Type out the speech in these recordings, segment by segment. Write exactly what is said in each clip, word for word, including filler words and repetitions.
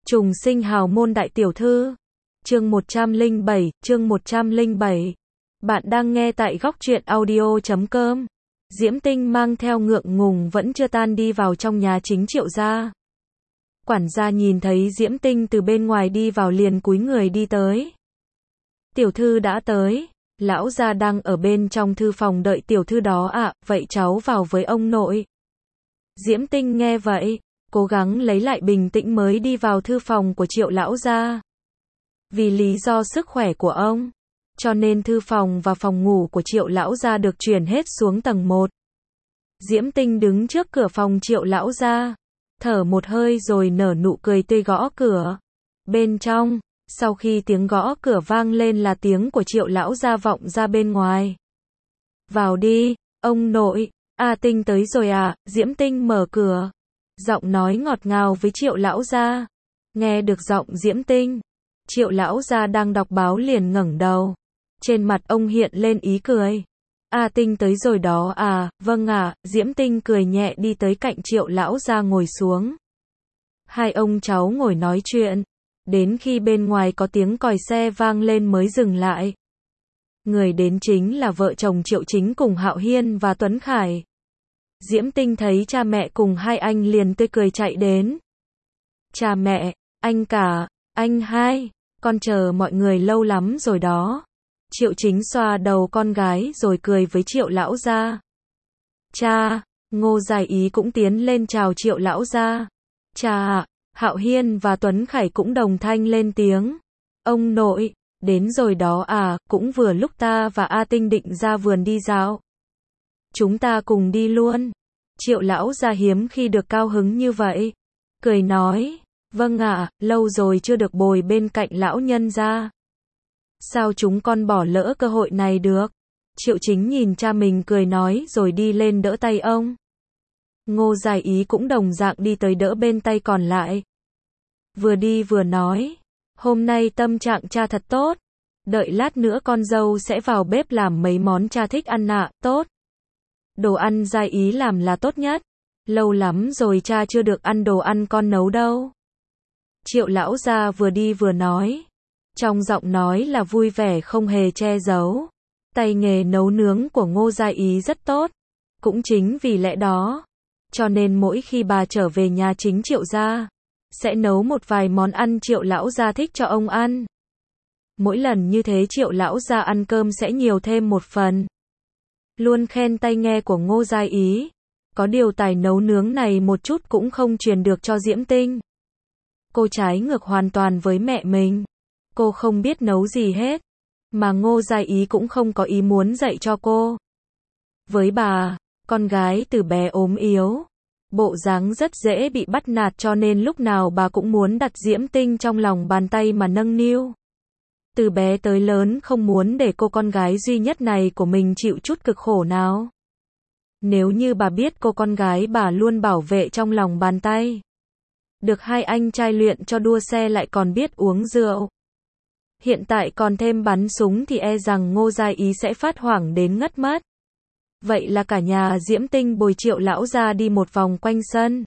Trùng sinh hào môn đại tiểu thư. Chương một trăm lẻ bảy, chương một trăm lẻ bảy. Bạn đang nghe tại góc truyện audio chấm com. Diễm Tinh mang theo ngượng ngùng vẫn chưa tan đi vào trong nhà chính Triệu gia. Quản gia nhìn thấy Diễm Tinh từ bên ngoài đi vào liền cúi người đi tới. Tiểu thư đã tới, lão gia đang ở bên trong thư phòng đợi tiểu thư đó ạ, à, vậy cháu vào với ông nội. Diễm Tinh nghe vậy, cố gắng lấy lại bình tĩnh mới đi vào thư phòng của Triệu lão gia. Vì lý do sức khỏe của ông, cho nên thư phòng và phòng ngủ của Triệu lão gia được chuyển hết xuống tầng một. Diễm Tinh đứng trước cửa phòng Triệu lão gia, thở một hơi rồi nở nụ cười tươi gõ cửa. Bên trong, sau khi tiếng gõ cửa vang lên là tiếng của Triệu lão gia vọng ra bên ngoài. Vào đi, ông nội. A Tinh tới rồi à? Diễm Tinh mở cửa, giọng nói ngọt ngào với Triệu lão gia. Nghe được giọng Diễm Tinh, Triệu lão gia đang đọc báo liền ngẩng đầu. Trên mặt ông hiện lên ý cười. A Tinh tới rồi đó à? Vâng ạ. À. Diễm Tinh cười nhẹ đi tới cạnh Triệu lão gia ngồi xuống. Hai ông cháu ngồi nói chuyện, đến khi bên ngoài có tiếng còi xe vang lên mới dừng lại. Người đến chính là vợ chồng Triệu Chính cùng Hạo Hiên và Tuấn Khải. Diễm Tinh thấy cha mẹ cùng hai anh liền tươi cười chạy đến. Cha mẹ, anh cả, anh hai, con chờ mọi người lâu lắm rồi đó. Triệu Chính xoa đầu con gái rồi cười với Triệu lão gia. Cha, Ngô Giải Ý cũng tiến lên chào Triệu lão gia. Cha ạ. Hạo Hiên và Tuấn Khải cũng đồng thanh lên tiếng. Ông nội, đến rồi đó à, cũng vừa lúc ta và A Tinh định ra vườn đi dạo. Chúng ta cùng đi luôn. Triệu lão gia hiếm khi được cao hứng như vậy. Cười nói, vâng ạ, à, lâu rồi chưa được bồi bên cạnh lão nhân gia. Sao chúng con bỏ lỡ cơ hội này được? Triệu Chính nhìn cha mình cười nói rồi đi lên đỡ tay ông. Ngô Giải Ý cũng đồng dạng đi tới đỡ bên tay còn lại. Vừa đi vừa nói, hôm nay tâm trạng cha thật tốt. Đợi lát nữa con dâu sẽ vào bếp làm mấy món cha thích ăn ạ, à, tốt. Đồ ăn Giải Ý làm là tốt nhất. Lâu lắm rồi cha chưa được ăn đồ ăn con nấu đâu. Triệu lão gia vừa đi vừa nói. Trong giọng nói là vui vẻ không hề che giấu. Tay nghề nấu nướng của Ngô Giải Ý rất tốt. Cũng chính vì lẽ đó, cho nên mỗi khi bà trở về nhà chính Triệu gia, sẽ nấu một vài món ăn Triệu lão gia thích cho ông ăn. Mỗi lần như thế Triệu lão gia ăn cơm sẽ nhiều thêm một phần. Luôn khen tay nghề của Ngô Giải Ý. Có điều tài nấu nướng này một chút cũng không truyền được cho Diễm Tinh. Cô trái ngược hoàn toàn với mẹ mình. Cô không biết nấu gì hết. Mà Ngô Giải Ý cũng không có ý muốn dạy cho cô. Với bà, con gái từ bé ốm yếu, bộ dáng rất dễ bị bắt nạt cho nên lúc nào bà cũng muốn đặt Diễm Tinh trong lòng bàn tay mà nâng niu. Từ bé tới lớn không muốn để cô con gái duy nhất này của mình chịu chút cực khổ nào. Nếu như bà biết cô con gái bà luôn bảo vệ trong lòng bàn tay. Được hai anh trai luyện cho đua xe lại còn biết uống rượu. Hiện tại còn thêm bắn súng thì e rằng Ngô Giải Ý sẽ phát hoảng đến ngất mất. Vậy là cả nhà Diễm Tinh bồi Triệu lão gia đi một vòng quanh sân.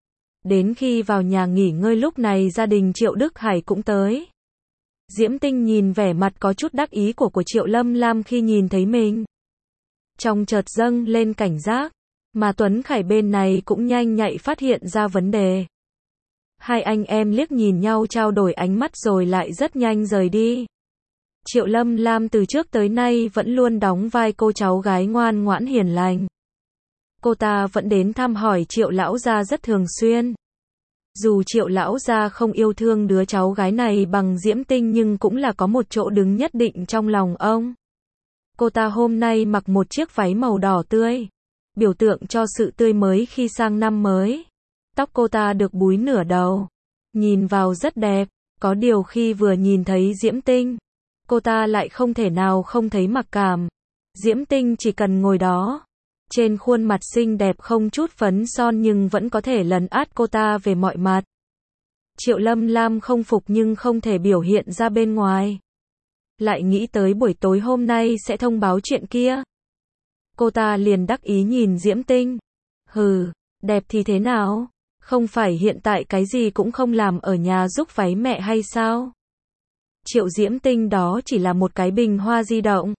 Đến khi vào nhà nghỉ ngơi lúc này gia đình Triệu Đức Hải cũng tới. Diễm Tinh nhìn vẻ mặt có chút đắc ý của của Triệu Lâm Lam khi nhìn thấy mình. Trong chợt dâng lên cảnh giác, mà Tuấn Khải bên này cũng nhanh nhạy phát hiện ra vấn đề. Hai anh em liếc nhìn nhau trao đổi ánh mắt rồi lại rất nhanh rời đi. Triệu Lâm Lam từ trước tới nay vẫn luôn đóng vai cô cháu gái ngoan ngoãn hiền lành. Cô ta vẫn đến thăm hỏi Triệu lão gia rất thường xuyên. Dù Triệu lão gia không yêu thương đứa cháu gái này bằng Diễm Tinh nhưng cũng là có một chỗ đứng nhất định trong lòng ông. Cô ta hôm nay mặc một chiếc váy màu đỏ tươi, biểu tượng cho sự tươi mới khi sang năm mới. Tóc cô ta được búi nửa đầu, nhìn vào rất đẹp, có điều khi vừa nhìn thấy Diễm Tinh, cô ta lại không thể nào không thấy mặc cảm. Diễm Tinh chỉ cần ngồi đó, trên khuôn mặt xinh đẹp không chút phấn son nhưng vẫn có thể lấn át cô ta về mọi mặt. Triệu Lâm Lam không phục nhưng không thể biểu hiện ra bên ngoài. Lại nghĩ tới buổi tối hôm nay sẽ thông báo chuyện kia. Cô ta liền đắc ý nhìn Diễm Tinh. Hừ, đẹp thì thế nào? Không phải hiện tại cái gì cũng không làm ở nhà giúp váy mẹ hay sao? Triệu Diễm Tinh đó chỉ là một cái bình hoa di động.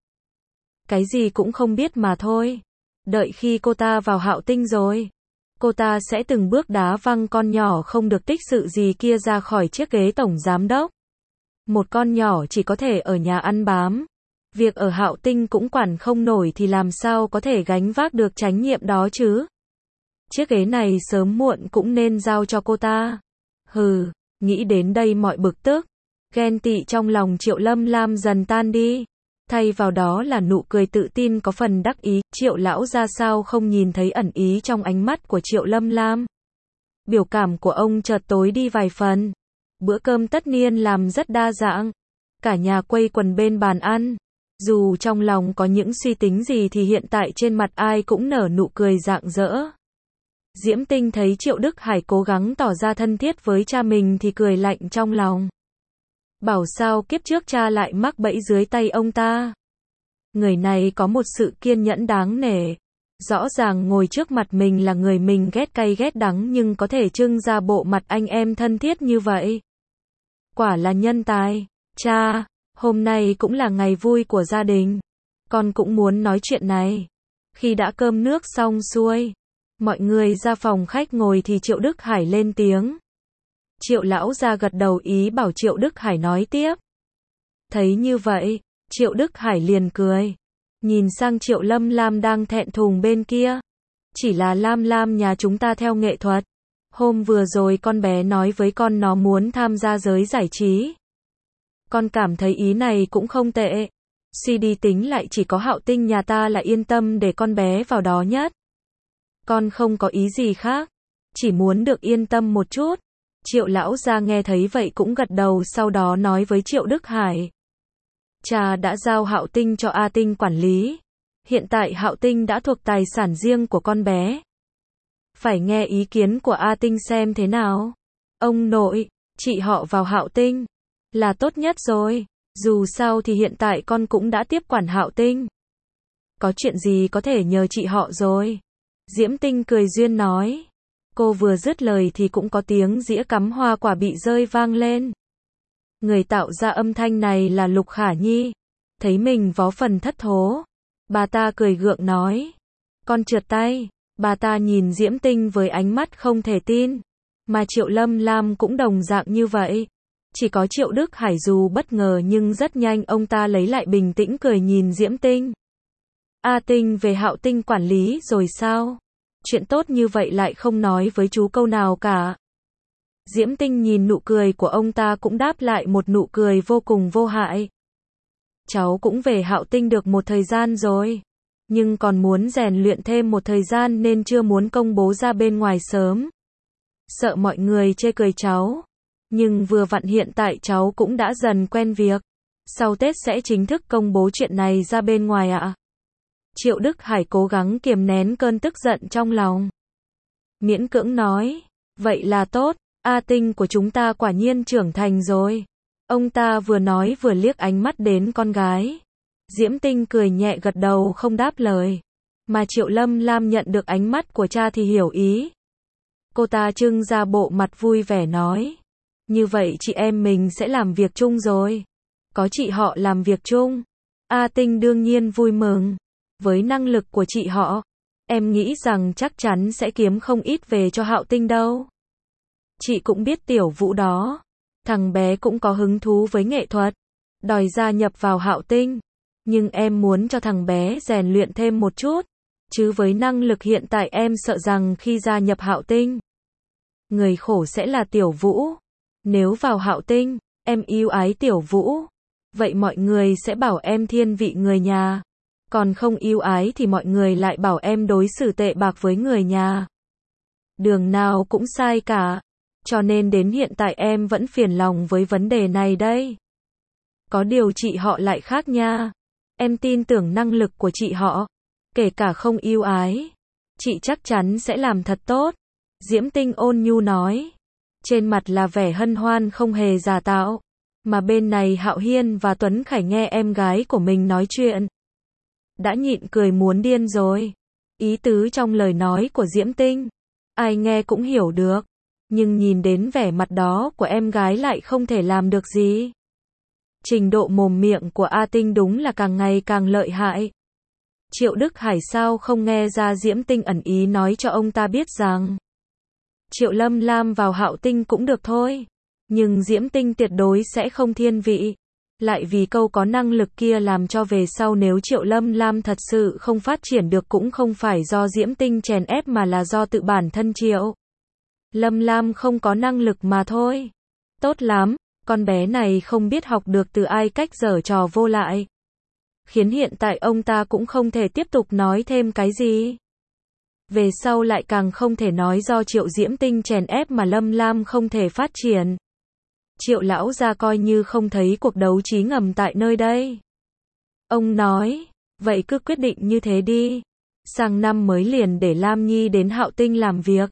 Cái gì cũng không biết mà thôi. Đợi khi cô ta vào Hạo Tinh rồi, cô ta sẽ từng bước đá văng con nhỏ không được tích sự gì kia ra khỏi chiếc ghế tổng giám đốc. Một con nhỏ chỉ có thể ở nhà ăn bám. Việc ở Hạo Tinh cũng quản không nổi thì làm sao có thể gánh vác được trách nhiệm đó chứ? Chiếc ghế này sớm muộn cũng nên giao cho cô ta. Hừ, nghĩ đến đây mọi bực tức, ghen tị trong lòng Triệu Lâm Lam dần tan đi. Thay vào đó là nụ cười tự tin có phần đắc ý. Triệu lão ra sao không nhìn thấy ẩn ý trong ánh mắt của Triệu Lâm Lam. Biểu cảm của ông chợt tối đi vài phần. Bữa cơm tất niên làm rất đa dạng. Cả nhà quây quần bên bàn ăn. Dù trong lòng có những suy tính gì thì hiện tại trên mặt ai cũng nở nụ cười rạng rỡ. Diễm Tinh thấy Triệu Đức Hải cố gắng tỏ ra thân thiết với cha mình thì cười lạnh trong lòng. Bảo sao kiếp trước cha lại mắc bẫy dưới tay ông ta. Người này có một sự kiên nhẫn đáng nể. Rõ ràng ngồi trước mặt mình là người mình ghét cay ghét đắng nhưng có thể trưng ra bộ mặt anh em thân thiết như vậy. Quả là nhân tài. Cha, hôm nay cũng là ngày vui của gia đình. Con cũng muốn nói chuyện này. Khi đã cơm nước xong xuôi, mọi người ra phòng khách ngồi thì Triệu Đức Hải lên tiếng. Triệu lão ra gật đầu ý bảo Triệu Đức Hải nói tiếp. Thấy như vậy, Triệu Đức Hải liền cười. Nhìn sang Triệu Lâm Lam đang thẹn thùng bên kia. Chỉ là Lam Lam nhà chúng ta theo nghệ thuật. Hôm vừa rồi con bé nói với con nó muốn tham gia giới giải trí. Con cảm thấy ý này cũng không tệ. Suy đi tính lại chỉ có Hạo Tinh nhà ta là yên tâm để con bé vào đó nhất. Con không có ý gì khác. Chỉ muốn được yên tâm một chút. Triệu lão gia nghe thấy vậy cũng gật đầu sau đó nói với Triệu Đức Hải. Cha đã giao Hạo Tinh cho A Tinh quản lý. Hiện tại Hạo Tinh đã thuộc tài sản riêng của con bé. Phải nghe ý kiến của A Tinh xem thế nào. Ông nội, chị họ vào Hạo Tinh là tốt nhất rồi. Dù sao thì hiện tại con cũng đã tiếp quản Hạo Tinh. Có chuyện gì có thể nhờ chị họ rồi. Diễm Tinh cười duyên nói. Cô vừa dứt lời thì cũng có tiếng dĩa cắm hoa quả bị rơi vang lên. Người tạo ra âm thanh này là Lục Khả Nhi. Thấy mình vó phần thất thố, bà ta cười gượng nói. Con trượt tay. Bà ta nhìn Diễm Tinh với ánh mắt không thể tin. Mà Triệu Lâm Lam cũng đồng dạng như vậy. Chỉ có Triệu Đức Hải dù bất ngờ nhưng rất nhanh ông ta lấy lại bình tĩnh cười nhìn Diễm Tinh. A Tinh về Hạo Tinh quản lý rồi sao? Chuyện tốt như vậy lại không nói với chú câu nào cả. Diễm Tinh nhìn nụ cười của ông ta cũng đáp lại một nụ cười vô cùng vô hại. Cháu cũng về Hạo Tinh được một thời gian rồi. Nhưng còn muốn rèn luyện thêm một thời gian nên chưa muốn công bố ra bên ngoài sớm. Sợ mọi người chê cười cháu. Nhưng vừa vặn hiện tại cháu cũng đã dần quen việc. Sau Tết sẽ chính thức công bố chuyện này ra bên ngoài ạ. Triệu Đức Hải cố gắng kiềm nén cơn tức giận trong lòng. Miễn cưỡng nói. Vậy là tốt. A Tinh của chúng ta quả nhiên trưởng thành rồi. Ông ta vừa nói vừa liếc ánh mắt đến con gái. Diễm Tinh cười nhẹ gật đầu không đáp lời. Mà Triệu Lâm Lam nhận được ánh mắt của cha thì hiểu ý. Cô ta trưng ra bộ mặt vui vẻ nói. Như vậy chị em mình sẽ làm việc chung rồi. Có chị họ làm việc chung. A Tinh đương nhiên vui mừng. Với năng lực của chị họ, em nghĩ rằng chắc chắn sẽ kiếm không ít về cho Hạo Tinh đâu. Chị cũng biết Tiểu Vũ đó. Thằng bé cũng có hứng thú với nghệ thuật. Đòi gia nhập vào Hạo Tinh. Nhưng em muốn cho thằng bé rèn luyện thêm một chút. Chứ với năng lực hiện tại em sợ rằng khi gia nhập Hạo Tinh, người khổ sẽ là Tiểu Vũ. Nếu vào Hạo Tinh, em yêu ái Tiểu Vũ. Vậy mọi người sẽ bảo em thiên vị người nhà. Còn không yêu ái thì mọi người lại bảo em đối xử tệ bạc với người nhà. Đường nào cũng sai cả. Cho nên đến hiện tại em vẫn phiền lòng với vấn đề này đây. Có điều chị họ lại khác nha. Em tin tưởng năng lực của chị họ. Kể cả không yêu ái, chị chắc chắn sẽ làm thật tốt. Diễm Tinh ôn nhu nói. Trên mặt là vẻ hân hoan không hề giả tạo. Mà bên này Hạo Hiên và Tuấn Khải nghe em gái của mình nói chuyện. Đã nhịn cười muốn điên rồi. Ý tứ trong lời nói của Diễm Tinh, ai nghe cũng hiểu được. Nhưng nhìn đến vẻ mặt đó của em gái lại không thể làm được gì. Trình độ mồm miệng của A Tinh đúng là càng ngày càng lợi hại. Triệu Đức Hải sao không nghe ra Diễm Tinh ẩn ý nói cho ông ta biết rằng Triệu Lâm Lam vào Hạo Tinh cũng được thôi. Nhưng Diễm Tinh tuyệt đối sẽ không thiên vị. Lại vì câu có năng lực kia làm cho về sau nếu Triệu Lâm Lam thật sự không phát triển được cũng không phải do Diễm Tinh chèn ép mà là do tự bản thân Triệu Lâm Lam không có năng lực mà thôi. Tốt lắm, con bé này không biết học được từ ai cách giở trò vô lại. Khiến hiện tại ông ta cũng không thể tiếp tục nói thêm cái gì. Về sau lại càng không thể nói do Triệu Diễm Tinh chèn ép mà Lâm Lam không thể phát triển. Triệu lão gia coi như không thấy cuộc đấu trí ngầm tại nơi đây. Ông nói, vậy cứ quyết định như thế đi. Sang năm mới liền để Lam Nhi đến Hạo Tinh làm việc.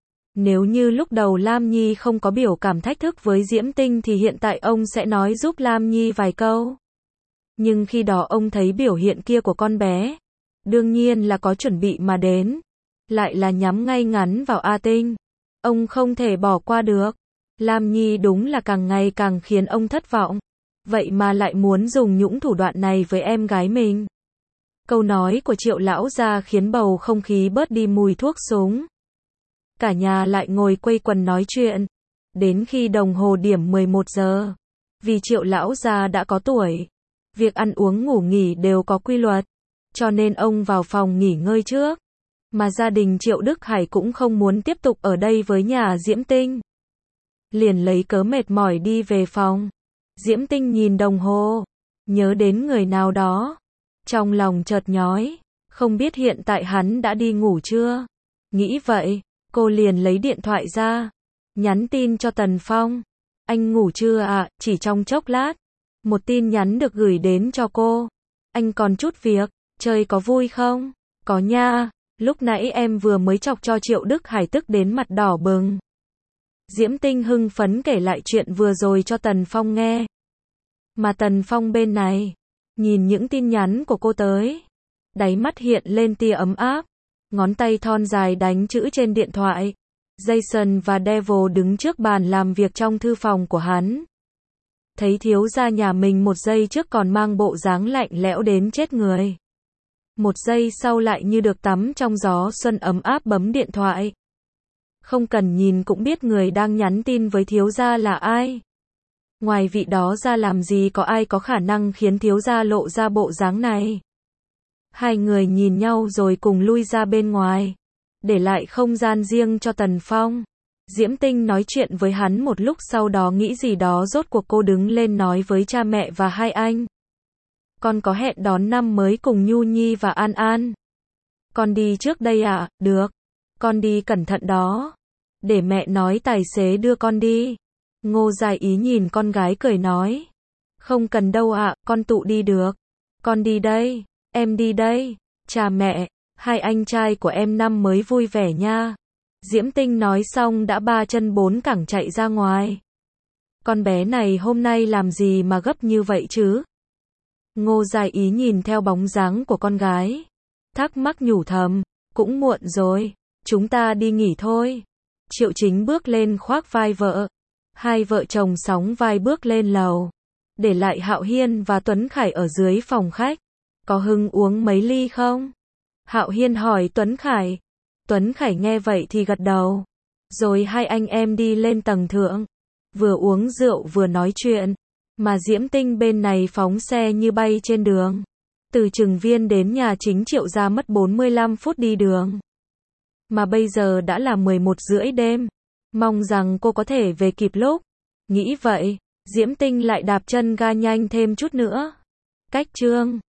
Nếu như lúc đầu Lam Nhi không có biểu cảm thách thức với Diễm Tinh thì hiện tại ông sẽ nói giúp Lam Nhi vài câu. Nhưng khi đó ông thấy biểu hiện kia của con bé, đương nhiên là có chuẩn bị mà đến, lại là nhắm ngay ngắn vào A Tinh. Ông không thể bỏ qua được. Lam Nhi đúng là càng ngày càng khiến ông thất vọng. Vậy mà lại muốn dùng những thủ đoạn này với em gái mình. Câu nói của Triệu lão gia khiến bầu không khí bớt đi mùi thuốc súng. Cả nhà lại ngồi quây quần nói chuyện. Đến khi đồng hồ điểm mười một giờ. Vì Triệu lão gia đã có tuổi. Việc ăn uống ngủ nghỉ đều có quy luật. Cho nên ông vào phòng nghỉ ngơi trước. Mà gia đình Triệu Đức Hải cũng không muốn tiếp tục ở đây với nhà Diễm Tinh. Liền lấy cớ mệt mỏi đi về phòng. Diễm Tinh nhìn đồng hồ. Nhớ đến người nào đó. Trong lòng chợt nhói. Không biết hiện tại hắn đã đi ngủ chưa? Nghĩ vậy, cô liền lấy điện thoại ra. Nhắn tin cho Tần Phong. Anh ngủ chưa ạ? À? Chỉ trong chốc lát. Một tin nhắn được gửi đến cho cô. Anh còn chút việc. Chơi có vui không? Có nha. Lúc nãy em vừa mới chọc cho Triệu Đức Hải tức đến mặt đỏ bừng. Diễm Tinh hưng phấn kể lại chuyện vừa rồi cho Tần Phong nghe. Mà Tần Phong bên này, nhìn những tin nhắn của cô tới, đáy mắt hiện lên tia ấm áp, ngón tay thon dài đánh chữ trên điện thoại. Jason và Devil đứng trước bàn làm việc trong thư phòng của hắn. Thấy thiếu gia nhà mình một giây trước còn mang bộ dáng lạnh lẽo đến chết người. Một giây sau lại như được tắm trong gió xuân ấm áp bấm điện thoại. Không cần nhìn cũng biết người đang nhắn tin với thiếu gia là ai. Ngoài vị đó ra làm gì có ai có khả năng khiến thiếu gia lộ ra bộ dáng này. Hai người nhìn nhau rồi cùng lui ra bên ngoài. Để lại không gian riêng cho Tần Phong. Diễm Tinh nói chuyện với hắn một lúc sau đó nghĩ gì đó rốt cuộc cô đứng lên nói với cha mẹ và hai anh. Con có hẹn đón năm mới cùng Nhu Nhi và An An. Con đi trước đây ạ, à? Được. Con đi cẩn thận đó. Để mẹ nói tài xế đưa con đi. Ngô Dài Ý nhìn con gái cười nói. Không cần đâu ạ, à, con tự đi được. Con đi đây, em đi đây. Cha mẹ, hai anh trai của em năm mới vui vẻ nha. Diễm Tinh nói xong đã ba chân bốn cẳng chạy ra ngoài. Con bé này hôm nay làm gì mà gấp như vậy chứ? Ngô Dài Ý nhìn theo bóng dáng của con gái. Thắc mắc nhủ thầm, cũng muộn rồi, chúng ta đi nghỉ thôi. Triệu Chính bước lên khoác vai vợ. Hai vợ chồng sóng vai bước lên lầu. Để lại Hạo Hiên và Tuấn Khải ở dưới phòng khách. Có hứng uống mấy ly không? Hạo Hiên hỏi Tuấn Khải. Tuấn Khải nghe vậy thì gật đầu. Rồi hai anh em đi lên tầng thượng. Vừa uống rượu vừa nói chuyện. Mà Diễm Tinh bên này phóng xe như bay trên đường. Từ Trừng Viên đến nhà chính Triệu gia mất bốn mươi lăm phút đi đường. Mà bây giờ đã là mười một rưỡi đêm. Mong rằng cô có thể về kịp lúc. Nghĩ vậy, Diễm Tinh lại đạp chân ga nhanh thêm chút nữa. Cách chương